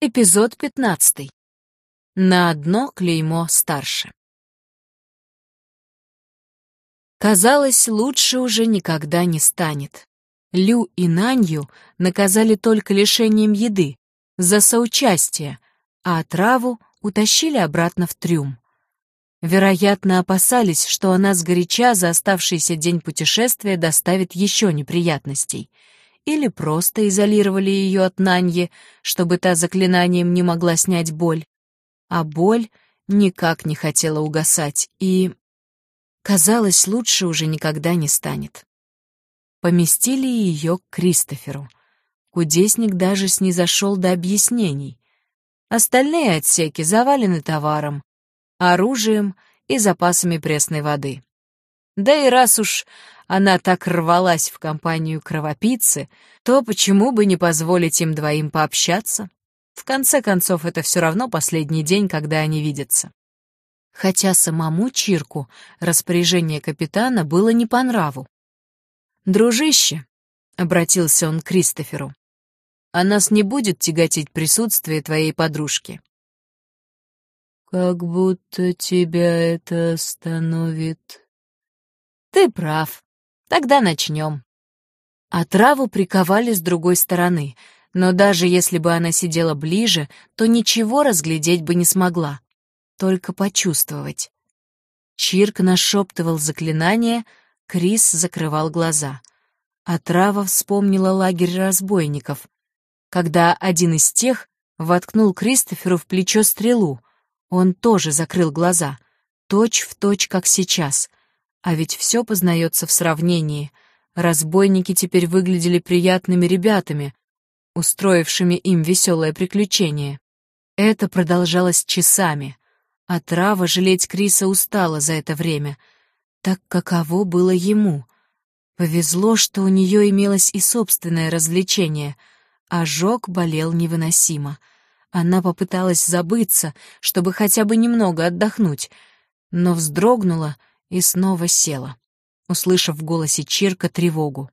Эпизод 15. На одно клеймо старше. Казалось, лучше уже никогда не станет. Лю и Нанью наказали только лишением еды за соучастие, а отраву утащили обратно в трюм. Вероятно, опасались, что она сгоряча за оставшийся день путешествия доставит еще неприятностей. Или просто изолировали ее от Наньи, чтобы та заклинанием не могла снять боль. А боль никак не хотела угасать, и, казалось, лучше уже никогда не станет. Поместили ее к Кристоферу. Кудесник даже снизошел до объяснений. Остальные отсеки завалены товаром, оружием и запасами пресной воды. Да и раз уж она так рвалась в компанию кровопийцы, то почему бы не позволить им двоим пообщаться? В конце концов, это все равно последний день, когда они видятся. Хотя самому Чирку распоряжение капитана было не по нраву. «Дружище», — обратился он к Кристоферу, — «а нас не будет тяготить присутствие твоей подружки?» «Как будто тебя это остановит...» «Ты прав. Тогда начнем». Отраву приковали с другой стороны, но даже если бы она сидела ближе, то ничего разглядеть бы не смогла, только почувствовать. Чирк нашептывал заклинание, Крис закрывал глаза. Отрава вспомнила лагерь разбойников, когда один из тех воткнул Кристоферу в плечо стрелу. Он тоже закрыл глаза, точь-в-точь, как сейчас. А ведь все познается в сравнении. Разбойники теперь выглядели приятными ребятами, устроившими им веселое приключение. Это продолжалось часами. Отрава жалеть Криса устала за это время. Так каково было ему? Повезло, что у нее имелось и собственное развлечение. Ожог болел невыносимо. Она попыталась забыться, чтобы хотя бы немного отдохнуть, но вздрогнула и снова села, услышав в голосе Чирка тревогу.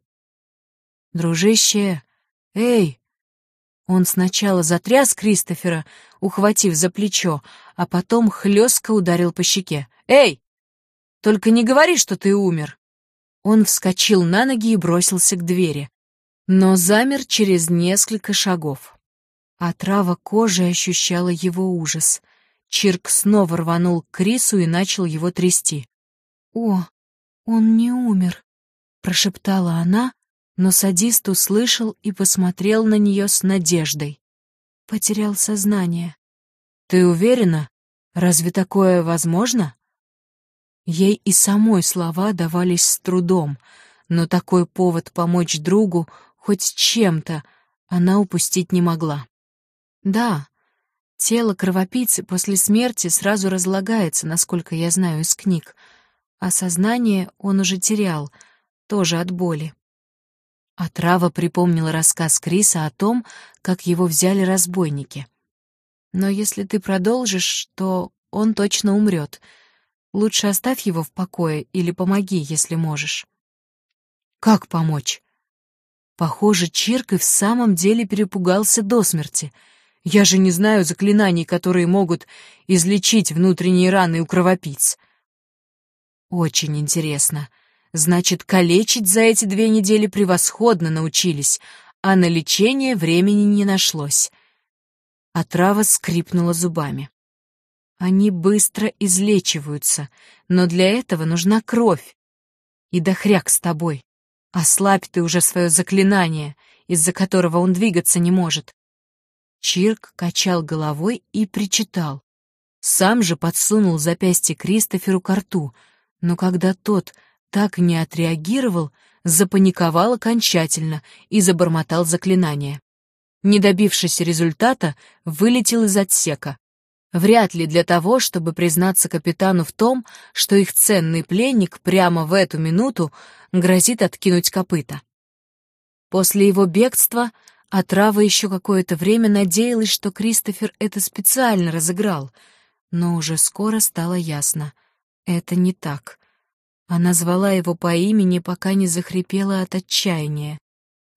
«Дружище! Эй!» Он сначала затряс Кристофера, ухватив за плечо, а потом хлестко ударил по щеке. «Эй! Только не говори, что ты умер!» Он вскочил на ноги и бросился к двери, но замер через несколько шагов. Отрава кожи ощущала его ужас. Чирк снова рванул к Крису и начал его трясти. «О, он не умер», — прошептала она, но садист услышал и посмотрел на нее с надеждой. Потерял сознание. «Ты уверена? Разве такое возможно?» Ей и самой слова давались с трудом, но такой повод помочь другу хоть чем-то она упустить не могла. «Да, тело кровопийцы после смерти сразу разлагается, насколько я знаю из книг, а сознание он уже терял, тоже от боли». Отрава припомнила рассказ Криса о том, как его взяли разбойники. «Но если ты продолжишь, то он точно умрет. Лучше оставь его в покое или помоги, если можешь». «Как помочь?» Похоже, Чирк и в самом деле перепугался до смерти. «Я же не знаю заклинаний, которые могут излечить внутренние раны у кровопийц». «Очень интересно. Значит, калечить за эти 2 недели превосходно научились, а на лечение времени не нашлось». Отрава скрипнула зубами. «Они быстро излечиваются, но для этого нужна кровь. И да хряк с тобой. Ослабь ты уже свое заклинание, из-за которого он двигаться не может». Чирк качал головой и причитал. Сам же подсунул запястье Кристоферу ко рту, но когда тот так не отреагировал, запаниковал окончательно и забормотал заклинание. Не добившись результата, вылетел из отсека. Вряд ли для того, чтобы признаться капитану в том, что их ценный пленник прямо в эту минуту грозит откинуть копыта. После его бегства Отрава еще какое-то время надеялась, что Кристофер это специально разыграл, но уже скоро стало ясно — это не так. Она звала его по имени, пока не захрипела от отчаяния.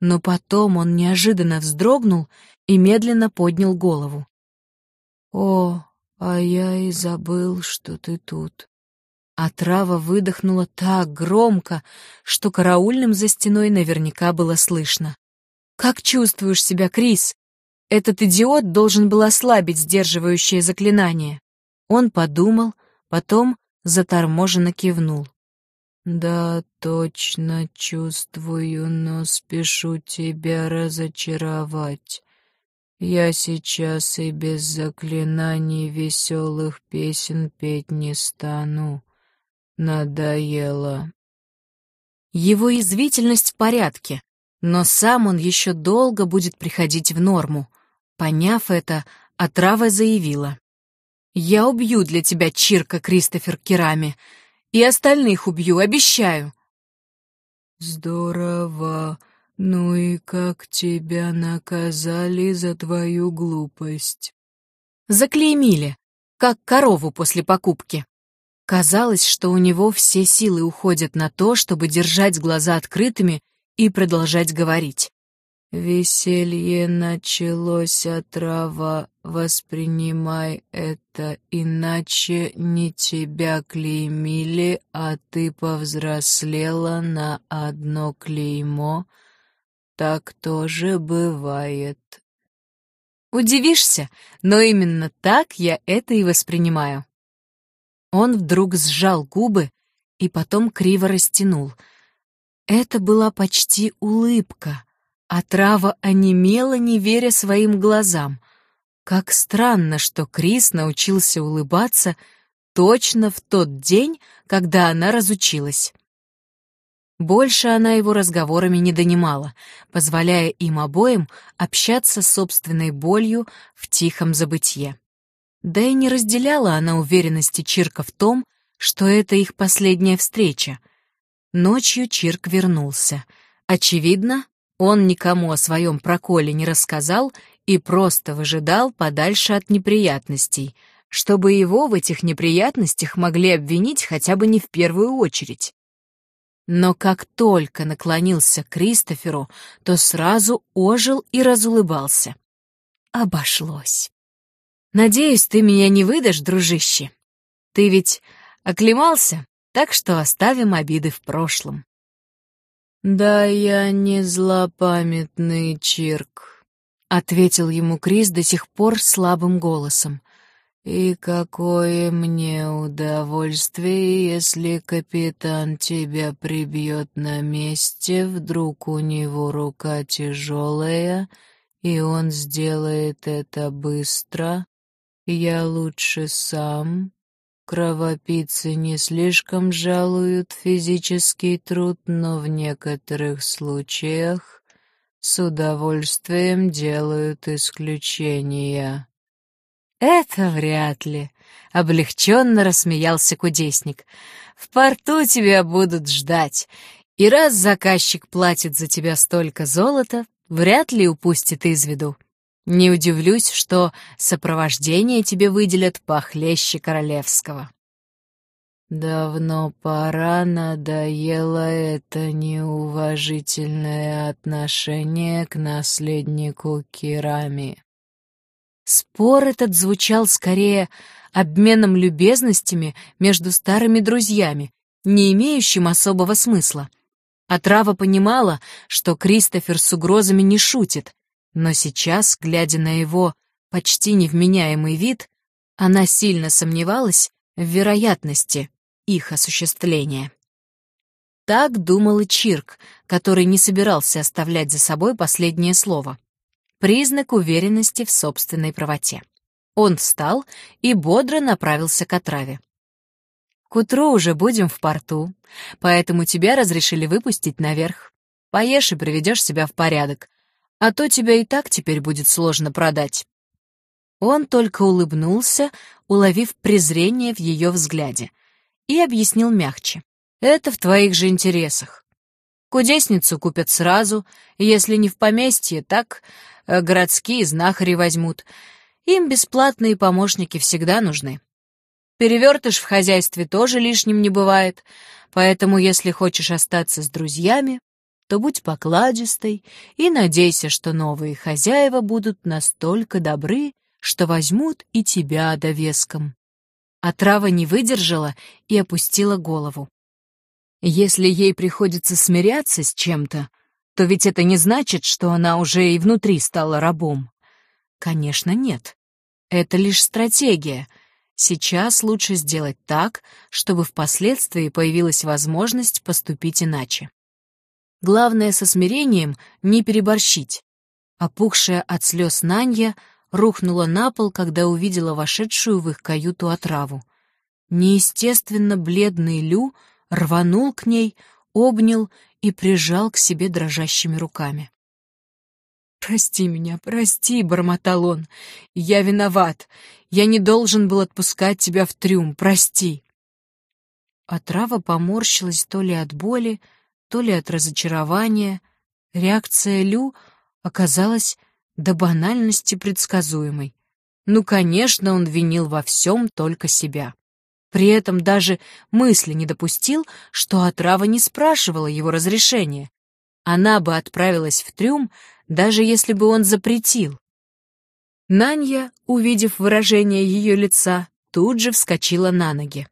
Но потом он неожиданно вздрогнул и медленно поднял голову. «О, а я и забыл, что ты тут». Отрава выдохнула так громко, что караульным за стеной наверняка было слышно. «Как чувствуешь себя, Крис? Этот идиот должен был ослабить сдерживающее заклинание». Он подумал, потом заторможенно кивнул. «Да, точно чувствую, но спешу тебя разочаровать. Я сейчас и без заклинаний веселых песен петь не стану. Надоело». Его язвительность в порядке, но сам он еще долго будет приходить в норму. Поняв это, отрава заявила: «Я убью для тебя Чирка, Кристофер Керами, и остальных убью, обещаю». «Здорово. Ну и как тебя наказали за твою глупость?» Заклеймили, как корову после покупки. Казалось, что у него все силы уходят на то, чтобы держать глаза открытыми и продолжать говорить. «Веселье началось, отрава, воспринимай это, иначе не тебя клеймили, а ты повзрослела на одно клеймо. Так тоже бывает». Удивишься, но именно так я это и воспринимаю. Он вдруг сжал губы и потом криво растянул. Это была почти улыбка. Отрава онемела, не веря своим глазам. Как странно, что Крис научился улыбаться точно в тот день, когда она разучилась. Больше она его разговорами не донимала, позволяя им обоим общаться с собственной болью в тихом забытье. Да и не разделяла она уверенности Чирка в том, что это их последняя встреча. Ночью Чирк вернулся. Очевидно, он никому о своем проколе не рассказал и просто выжидал подальше от неприятностей, чтобы его в этих неприятностях могли обвинить хотя бы не в первую очередь. Но как только наклонился к Кристоферу, то сразу ожил и разулыбался. Обошлось. «Надеюсь, ты меня не выдашь, дружище. Ты ведь оклемался, так что оставим обиды в прошлом». «Да я не злопамятный Чирк», — ответил ему Крис до сих пор слабым голосом. «И какое мне удовольствие, если капитан тебя прибьет на месте, вдруг у него рука тяжелая, и он сделает это быстро. Я лучше сам. Кровопийцы не слишком жалуют физический труд, но в некоторых случаях с удовольствием делают исключения». «Это вряд ли», — облегченно рассмеялся кудесник. «В порту тебя будут ждать, и раз заказчик платит за тебя столько золота, вряд ли упустит из виду. Не удивлюсь, что сопровождение тебе выделят похлеще королевского». «Давно пора, надоело это неуважительное отношение к наследнику Керами». Спор этот звучал скорее обменом любезностями между старыми друзьями, не имеющим особого смысла. Отрава понимала, что Кристофер с угрозами не шутит, но сейчас, глядя на его почти невменяемый вид, она сильно сомневалась в вероятности их осуществления. Так думал и Чирк, который не собирался оставлять за собой последнее слово. Признак уверенности в собственной правоте. Он встал и бодро направился к отраве. «К утру уже будем в порту, поэтому тебя разрешили выпустить наверх. Поешь и приведешь себя в порядок, а то тебя и так теперь будет сложно продать». Он только улыбнулся, уловив презрение в ее взгляде, и объяснил мягче. «Это в твоих же интересах. Кудесницу купят сразу, если не в поместье, так городские знахари возьмут. Им бесплатные помощники всегда нужны. Перевертыш в хозяйстве тоже лишним не бывает, поэтому если хочешь остаться с друзьями, то будь покладистой и надейся, что новые хозяева будут настолько добры, что возьмут и тебя довеском». Отрава не выдержала и опустила голову. Если ей приходится смиряться с чем-то, то ведь это не значит, что она уже и внутри стала рабом. Конечно, нет. Это лишь стратегия. Сейчас лучше сделать так, чтобы впоследствии появилась возможность поступить иначе. Главное со смирением не переборщить. Опухшая от слез Нанья рухнула на пол, когда увидела вошедшую в их каюту отраву. Неестественно бледный Лю рванул к ней, обнял и прижал к себе дрожащими руками. «Прости меня, прости», — бормотал он. «Я виноват. Я не должен был отпускать тебя в трюм. Прости». Отрава поморщилась то ли от боли, то ли от разочарования. Реакция Лю оказалась до банальности предсказуемой. Ну, конечно, он винил во всем только себя. При этом даже мысли не допустил, что отрава не спрашивала его разрешения. Она бы отправилась в трюм, даже если бы он запретил. Нанья, увидев выражение ее лица, тут же вскочила на ноги.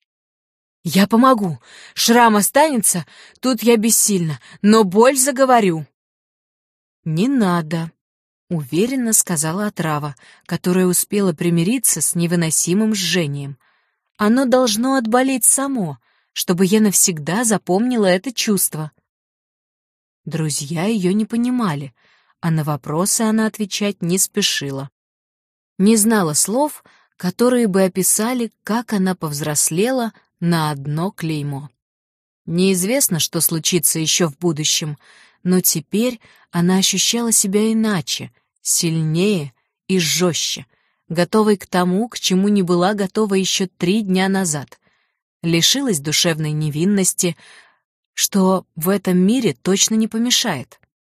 «Я помогу. Шрам останется, тут я бессильна, но боль заговорю». «Не надо», — уверенно сказала отрава, которая успела примириться с невыносимым жжением. «Оно должно отболеть само, чтобы я навсегда запомнила это чувство». Друзья ее не понимали, а на вопросы она отвечать не спешила. Не знала слов, которые бы описали, как она повзрослела на одно клеймо. Неизвестно, что случится еще в будущем, но теперь она ощущала себя иначе, сильнее и жестче, готовой к тому, к чему не была готова еще 3 дня назад. Лишилась душевной невинности, что в этом мире точно не помешает.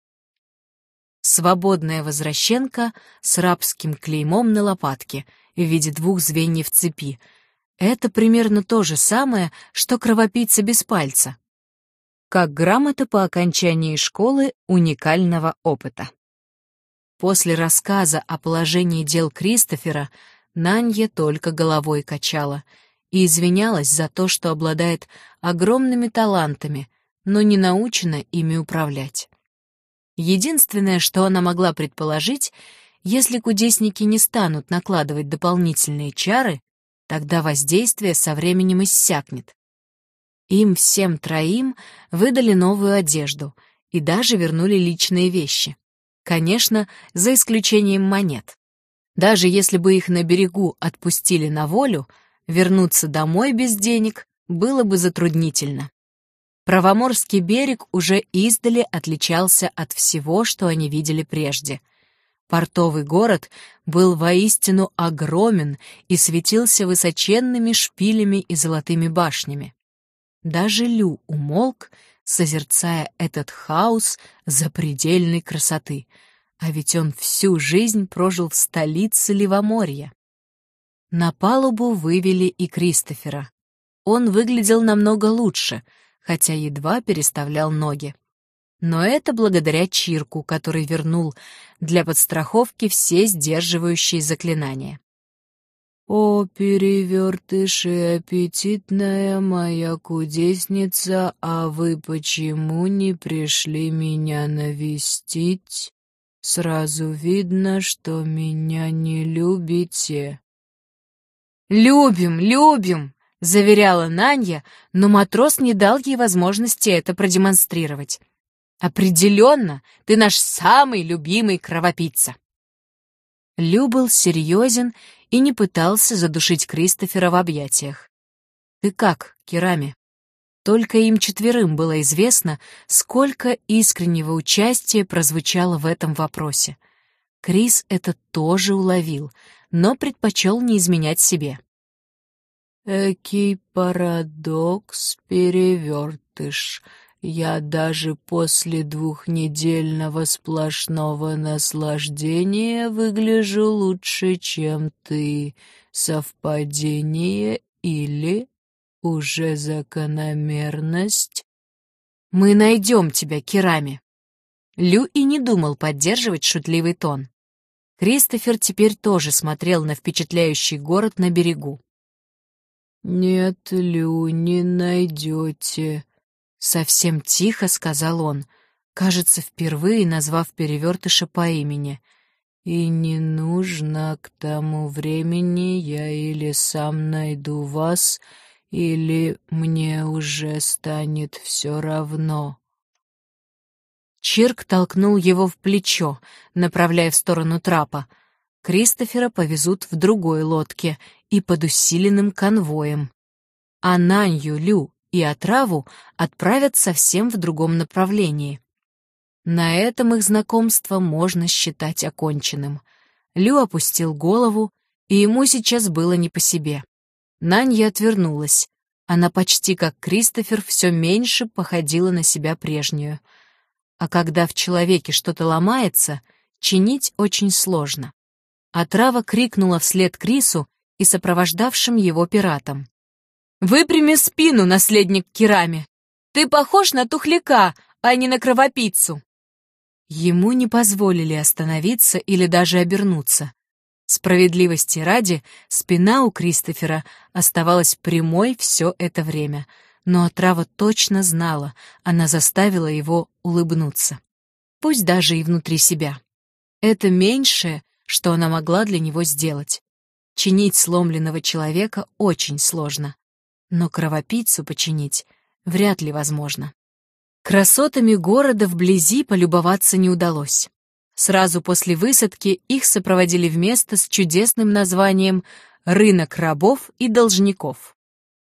Свободная возвращенка с рабским клеймом на лопатке в виде 2 звеньев цепи. Это примерно то же самое, что кровопийца без пальца. Как грамота по окончании школы уникального опыта. После рассказа о положении дел Кристофера Нанья только головой качала и извинялась за то, что обладает огромными талантами, но не научена ими управлять. Единственное, что она могла предположить, если кудесники не станут накладывать дополнительные чары, тогда воздействие со временем иссякнет. Им всем 3 выдали новую одежду и даже вернули личные вещи. Конечно, за исключением монет. Даже если бы их на берегу отпустили на волю, вернуться домой без денег было бы затруднительно. Правоморский берег уже издали отличался от всего, что они видели прежде. Портовый город был воистину огромен и светился высоченными шпилями и золотыми башнями. Даже Лю умолк, созерцая этот хаос запредельной красоты, а ведь он всю жизнь прожил в столице Ливоморья. На палубу вывели и Кристофера. Он выглядел намного лучше, хотя едва переставлял ноги. Но это благодаря Чирку, который вернул для подстраховки все сдерживающие заклинания. «О, перевертыш и аппетитная моя кудесница, а вы почему не пришли меня навестить? Сразу видно, что меня не любите». «Любим, любим!» — заверяла Нанья, но матрос не дал ей возможности это продемонстрировать. «Определенно, ты наш самый любимый кровопийца!» Лю был серьезен и не пытался задушить Кристофера в объятиях. «Ты как, Керами?» Только им 4 было известно, сколько искреннего участия прозвучало в этом вопросе. Крис это тоже уловил, но предпочел не изменять себе. «Экий парадокс, перевертыш. Я даже после 2-недельного сплошного наслаждения выгляжу лучше, чем ты. Совпадение или уже закономерность?» Мы найдем тебя, Кирами». Лю и не думал поддерживать шутливый тон. Кристофер теперь тоже смотрел на впечатляющий город на берегу. «Нет, Лю, не найдете», — совсем тихо сказал он, кажется, впервые назвав перевертыша по имени. «И не нужно, к тому времени я или сам найду вас, или мне уже станет все равно». Чирк толкнул его в плечо, направляя в сторону трапа. Кристофера повезут в другой лодке и под усиленным конвоем. А Нанью, Лю и Отраву отправят совсем в другом направлении. На этом их знакомство можно считать оконченным. Лю опустил голову, и ему сейчас было не по себе. Нанья отвернулась. Она почти как Кристофер все меньше походила на себя прежнюю. А когда в человеке что-то ломается, чинить очень сложно. Отрава крикнула вслед Крису и сопровождавшим его пиратам. «Выпрями спину, наследник Кирами! Ты похож на тухляка, а не на кровопийцу!» Ему не позволили остановиться или даже обернуться. Справедливости ради, спина у Кристофера оставалась прямой все это время, но Отрава точно знала, она заставила его улыбнуться. Пусть даже и внутри себя. Это меньшее, что она могла для него сделать. Чинить сломленного человека очень сложно, но кровопийцу починить вряд ли возможно. Красотами города вблизи полюбоваться не удалось. Сразу после высадки их сопроводили в место с чудесным названием «Рынок рабов и должников».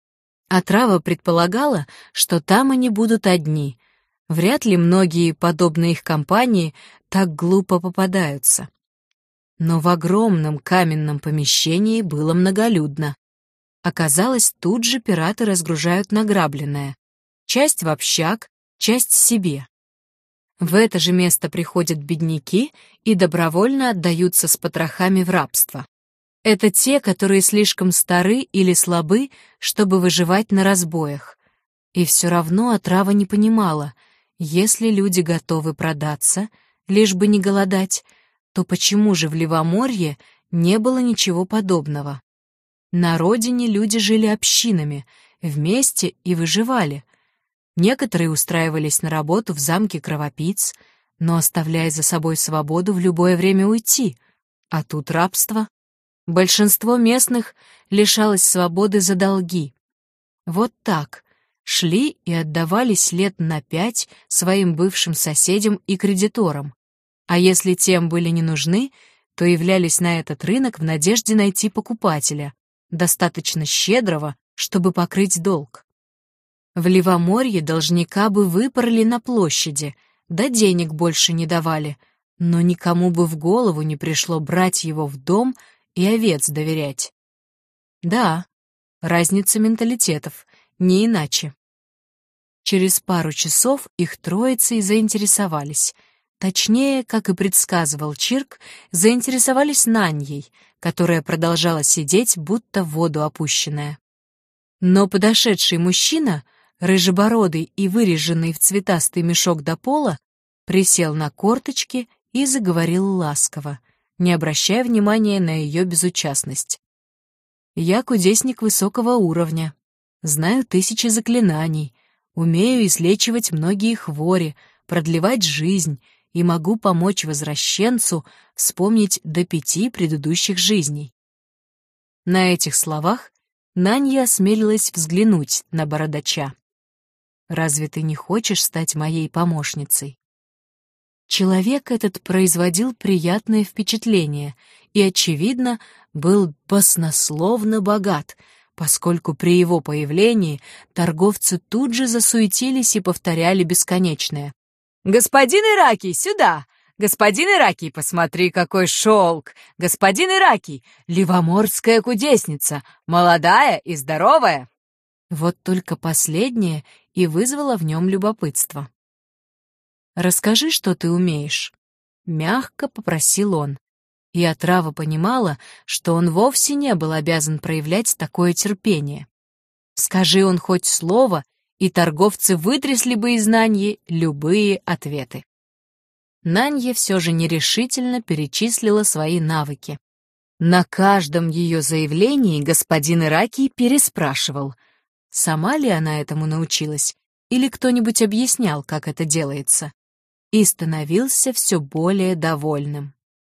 Отрава предполагала, что там они будут одни. Вряд ли многие, подобные их компании, так глупо попадаются. Но в огромном каменном помещении было многолюдно. Оказалось, тут же пираты разгружают награбленное. Часть в общак, часть себе. В это же место приходят бедняки и добровольно отдаются с потрохами в рабство. Это те, которые слишком стары или слабы, чтобы выживать на разбоях. И все равно Отрава не понимала, если люди готовы продаться, лишь бы не голодать, то почему же в Левоморье не было ничего подобного? На родине люди жили общинами, вместе и выживали. Некоторые устраивались на работу в замке кровопийц, но оставляя за собой свободу в любое время уйти. А тут рабство. Большинство местных лишалось свободы за долги. Вот так шли и отдавались лет на 5 своим бывшим соседям и кредиторам. А если тем были не нужны, то являлись на этот рынок в надежде найти покупателя, достаточно щедрого, чтобы покрыть долг. В Левоморье должника бы выпороли на площади, да денег больше не давали, но никому бы в голову не пришло брать его в дом и овец доверять. Да, разница менталитетов, не иначе. Через пару часов их троицей заинтересовались. Точнее, как и предсказывал Чирк, заинтересовались Наньей, которая продолжала сидеть, будто в воду опущенная. Но подошедший мужчина, рыжебородый и выреженный в цветастый мешок до пола, присел на корточки и заговорил ласково, не обращая внимания на ее безучастность. «Я кудесник высокого уровня, знаю 1000 заклинаний, умею излечивать многие хвори, продлевать жизнь и могу помочь возвращенцу вспомнить до 5 предыдущих жизней». На этих словах Нанья осмелилась взглянуть на бородача. «Разве ты не хочешь стать моей помощницей?» Человек этот производил приятное впечатление и, очевидно, был баснословно богат, поскольку при его появлении торговцы тут же засуетились и повторяли бесконечное: «Господин Иракий, сюда! Господин Иракий, посмотри, какой шелк! Господин Иракий, ливоморская кудесница, молодая и здоровая!» Вот только последнее и вызвало в нем любопытство. «Расскажи, что ты умеешь», — мягко попросил он. И Отрава понимала, что он вовсе не был обязан проявлять такое терпение. Скажи он хоть слово, и торговцы вытрясли бы из Наньи любые ответы. Нанья все же нерешительно перечислила свои навыки. На каждом ее заявлении господин Ираки переспрашивал, сама ли она этому научилась, или кто-нибудь объяснял, как это делается, и становился все более довольным.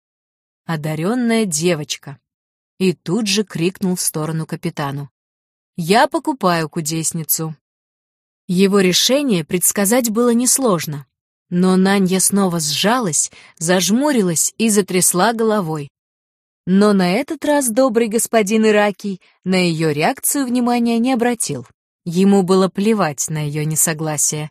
Одаренная девочка. И тут же крикнул в сторону капитану. «Я покупаю кудесницу». Его решение предсказать было несложно, но Нанья снова сжалась, зажмурилась и затрясла головой. Но на этот раз добрый господин Ираки на ее реакцию внимания не обратил. Ему было плевать на ее несогласие.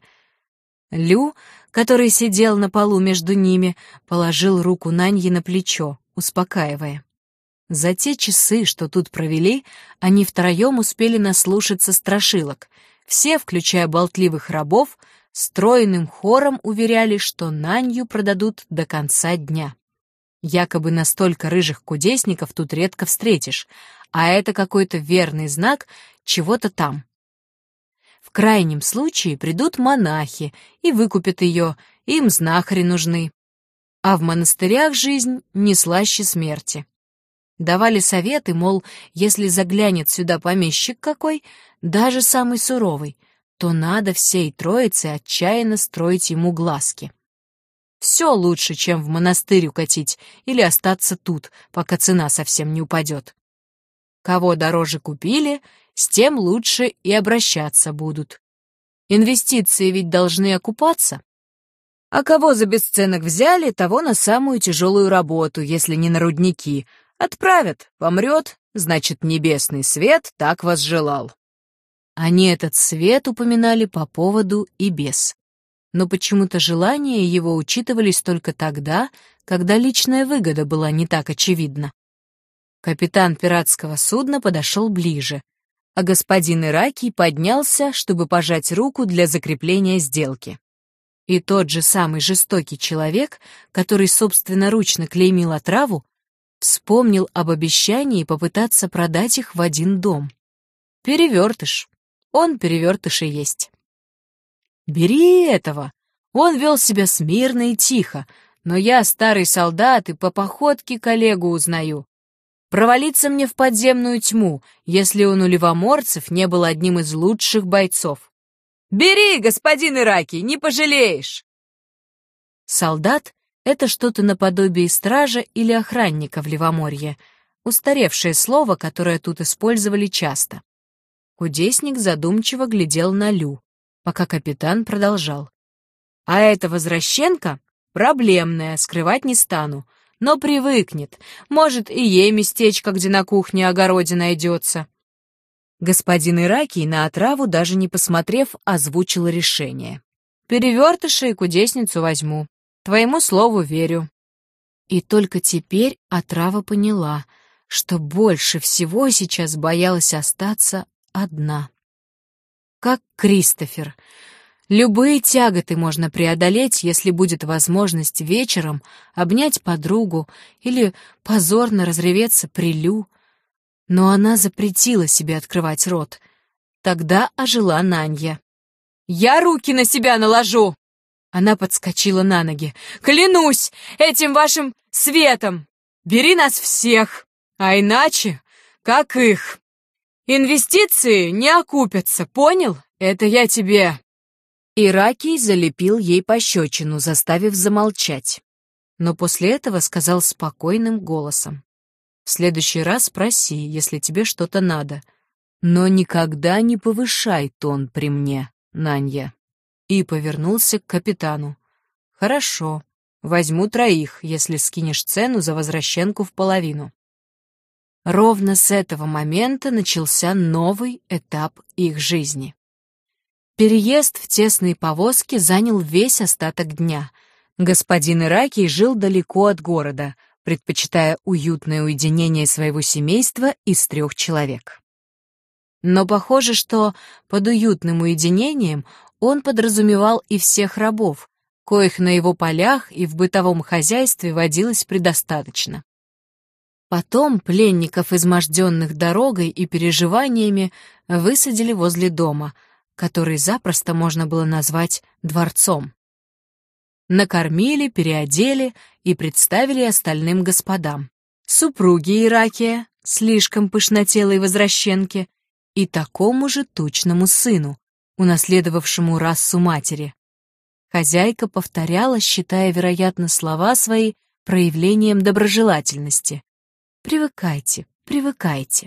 Лю, который сидел на полу между ними, положил руку Наньи на плечо, успокаивая. За те часы, что тут провели, они втроем успели наслушаться страшилок. Все, включая болтливых рабов, стройным хором уверяли, что Нанью продадут до конца дня. Якобы настолько рыжих кудесников тут редко встретишь, а это какой-то верный знак чего-то там. В крайнем случае придут монахи и выкупят ее, им знахари нужны. А в монастырях жизнь не слаще смерти. Давали советы, мол, если заглянет сюда помещик какой, даже самый суровый, то надо всей троице отчаянно строить ему глазки. Все лучше, чем в монастырь укатить или остаться тут, пока цена совсем не упадет. Кого дороже купили, с тем лучше и обращаться будут. Инвестиции ведь должны окупаться. А кого за бесценок взяли, того на самую тяжелую работу, если не на рудники. Отправят, помрет, значит, небесный свет так возжелал. Они этот свет упоминали по поводу и без. Но почему-то желания его учитывались только тогда, когда личная выгода была не так очевидна. Капитан пиратского судна подошел ближе, а господин Ираки поднялся, чтобы пожать руку для закрепления сделки. И тот же самый жестокий человек, который собственноручно клеймил отраву, вспомнил об обещании попытаться продать их в один дом. Перевертыш. Он перевертыш и есть. «Бери этого!» Он вел себя смирно и тихо, но я старый солдат и по походке коллегу узнаю. Провалиться мне в подземную тьму, если он у ливоморцев не был одним из лучших бойцов. «Бери, господин Ираки, не пожалеешь!» Солдат — это что-то наподобие стража или охранника в Ливоморье, устаревшее слово, которое тут использовали часто. Кудесник задумчиво глядел на Лю, пока капитан продолжал. «А эта возвращенка проблемная, скрывать не стану, но привыкнет, может, и ей местечко, где на кухне-огороде найдется». Господин Ираки на отраву, даже не посмотрев, озвучил решение. «Перевертыша и кудесницу возьму. Твоему слову верю». И только теперь отрава поняла, что больше всего сейчас боялась остаться одна. Как Кристофер. Любые тяготы можно преодолеть, если будет возможность вечером обнять подругу или позорно разреветься при Лю. Но она запретила себе открывать рот. Тогда ожила Нанья. «Я руки на себя наложу!» Она подскочила на ноги. «Клянусь этим вашим светом! Бери нас всех, а иначе, как их. Инвестиции не окупятся, понял? Это я тебе...» Иракий залепил ей пощечину, заставив замолчать. Но после этого сказал спокойным голосом. «В следующий раз спроси, если тебе что-то надо. Но никогда не повышай тон при мне, Нанья». И повернулся к капитану. «Хорошо, возьму 3, если скинешь цену за возвращенку в половину». Ровно с этого момента начался новый этап их жизни. Переезд в тесные повозки занял весь остаток дня. Господин Ираки жил далеко от города, предпочитая уютное уединение своего семейства из 3 человек. Но похоже, что под уютным уединением он подразумевал и всех рабов, коих на его полях и в бытовом хозяйстве водилось предостаточно. Потом пленников, изможденных дорогой и переживаниями, высадили возле дома, который запросто можно было назвать дворцом. Накормили, переодели и представили остальным господам. Супруге Иракия, слишком пышнотелой возвращенке, и такому же тучному сыну, унаследовавшему расу матери. Хозяйка повторяла, считая, вероятно, слова свои проявлением доброжелательности. «Привыкайте, привыкайте».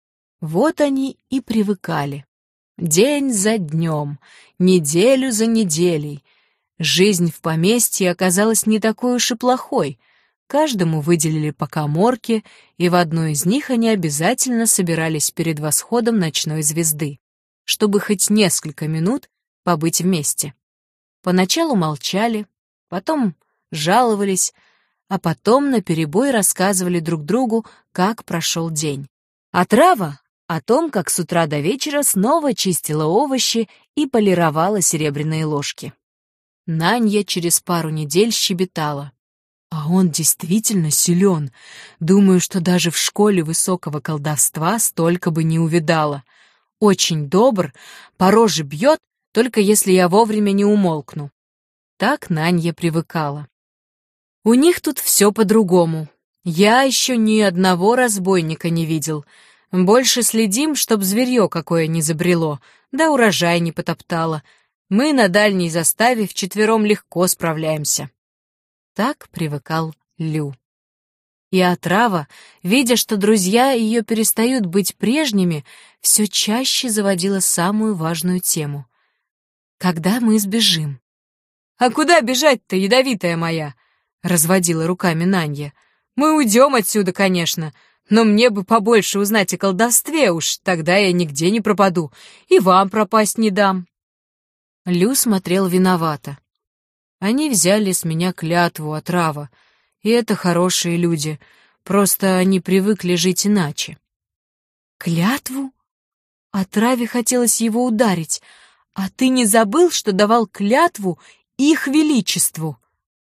Вот они и привыкали. День за днем, неделю за неделей. Жизнь в поместье оказалась не такой уж и плохой. Каждому выделили по каморке, и в одной из них они обязательно собирались перед восходом ночной звезды, чтобы хоть несколько минут побыть вместе. Поначалу молчали, потом жаловались, а потом наперебой рассказывали друг другу, как прошел день. А Трава о том, как с утра до вечера снова чистила овощи и полировала серебряные ложки. Нанья через пару недель щебетала. А он действительно силен. Думаю, что даже в школе высокого колдовства столько бы не увидала. Очень добр, по роже бьет, только если я вовремя не умолкну. Так Нанья привыкала. У них тут все по-другому. Я еще ни одного разбойника не видел. Больше следим, чтоб зверье какое не забрело, да урожай не потоптало. Мы на дальней заставе вчетвером легко справляемся. Так привыкал Лю. И отрава, видя, что друзья ее перестают быть прежними, все чаще заводила самую важную тему. «Когда мы сбежим?» «А куда бежать-то, ядовитая моя?» — разводила руками Нанья. «Мы уйдем отсюда, конечно, но мне бы побольше узнать о колдовстве, уж тогда я нигде не пропаду, и вам пропасть не дам». Лю смотрел виновато. Они взяли с меня клятву, отрава, и это хорошие люди, просто они привыкли жить иначе. Клятву? Отраве хотелось его ударить. А ты не забыл, что давал клятву их величеству?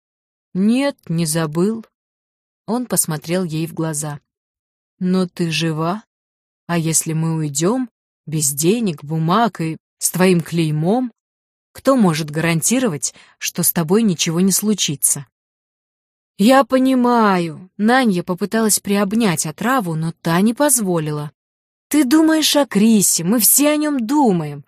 Нет, не забыл. Он посмотрел ей в глаза. Но ты жива, а если мы уйдем, без денег, бумаг и с твоим клеймом, кто может гарантировать, что с тобой ничего не случится? Я понимаю. Нанья попыталась приобнять отраву, но та не позволила. Ты думаешь о Крисе, мы все о нем думаем.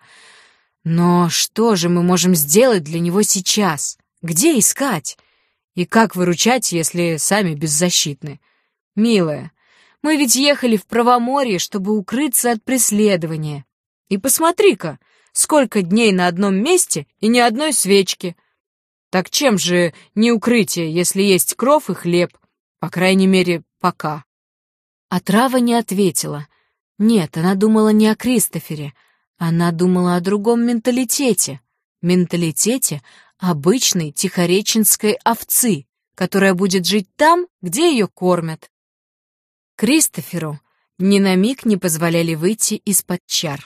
Но что же мы можем сделать для него сейчас? Где искать? И как выручать, если сами беззащитны? Милая, мы ведь ехали в Правоморье, чтобы укрыться от преследования. И посмотри-ка, сколько дней на одном месте и ни одной свечки. Так чем же не укрытие, если есть кров и хлеб? По крайней мере, пока. Отрава не ответила. Нет, она думала не о Кристофере. Она думала о другом менталитете. Менталитете обычной тихореченской овцы, которая будет жить там, где ее кормят. Кристоферу ни на миг не позволяли выйти из-под чар.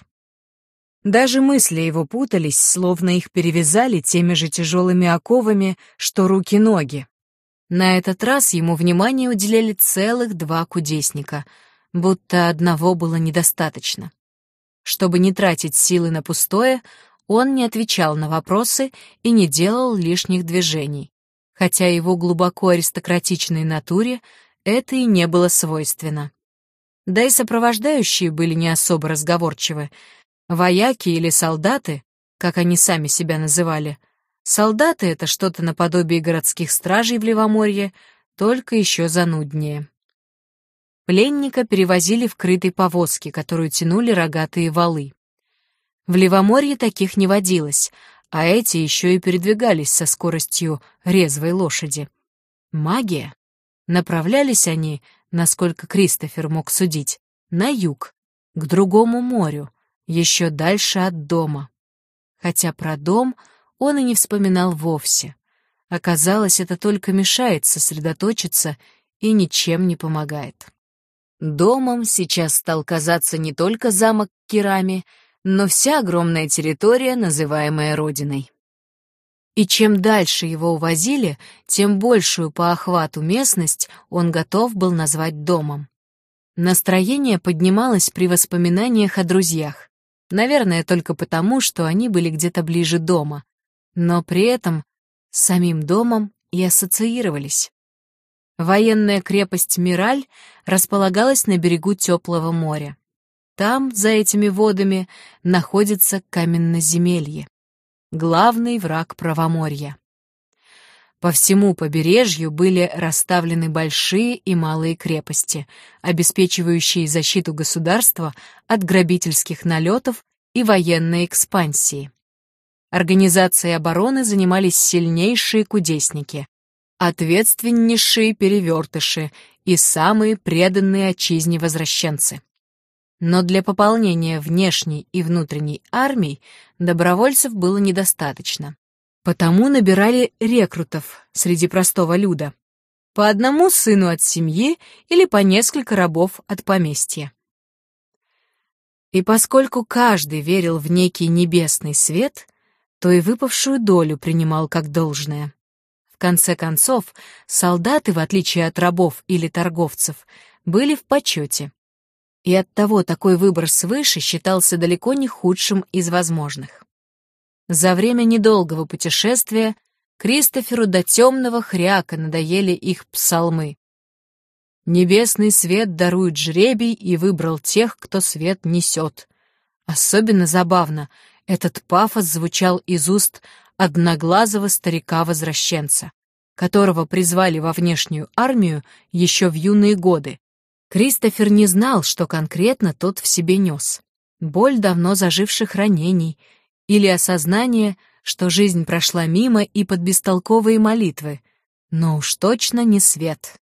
Даже мысли его путались, словно их перевязали теми же тяжелыми оковами, что руки-ноги. На этот раз ему внимание уделяли целых 2 кудесника, будто одного было недостаточно. Чтобы не тратить силы на пустое, он не отвечал на вопросы и не делал лишних движений, хотя его глубоко аристократичной натуре это и не было свойственно. Да и сопровождающие были не особо разговорчивы. Вояки или солдаты, как они сами себя называли. Солдаты — это что-то наподобие городских стражей в Левоморье, только еще зануднее. Пленника перевозили в крытой повозке, которую тянули рогатые валы. В Левоморье таких не водилось, а эти еще и передвигались со скоростью резвой лошади. Магия? Направлялись они, насколько Кристофер мог судить, на юг, к другому морю, еще дальше от дома. Хотя про дом он и не вспоминал вовсе. Оказалось, это только мешает сосредоточиться и ничем не помогает. Домом сейчас стал казаться не только замок Кирами, но вся огромная территория, называемая Родиной. И чем дальше его увозили, тем большую по охвату местность он готов был назвать домом. Настроение поднималось при воспоминаниях о друзьях. Наверное, только потому, что они были где-то ближе дома, но при этом с самим домом и ассоциировались. Военная крепость Мираль располагалась на берегу теплого моря. Там, за этими водами, находится каменноземелье, главный враг правоморья. По всему побережью были расставлены большие и малые крепости, обеспечивающие защиту государства от грабительских налетов и военной экспансии. Организацией обороны занимались сильнейшие кудесники, ответственнейшие перевертыши и самые преданные отчизне возвращенцы. Но для пополнения внешней и внутренней армий добровольцев было недостаточно. Потому набирали рекрутов среди простого люда. По одному сыну от семьи или по несколько рабов от поместья. И поскольку каждый верил в некий небесный свет, то и выпавшую долю принимал как должное. В конце концов, солдаты, в отличие от рабов или торговцев, были в почете. И оттого такой выбор свыше считался далеко не худшим из возможных. За время недолгого путешествия Кристоферу до темного хряка надоели их псалмы. Небесный свет дарует жребий и выбрал тех, кто свет несет. Особенно забавно, этот пафос звучал из уст одноглазого старика-возвращенца, которого призвали во внешнюю армию еще в юные годы. Кристофер не знал, что конкретно тот в себе нес. Боль давно заживших ранений или осознание, что жизнь прошла мимо и под бестолковые молитвы, но уж точно не свет.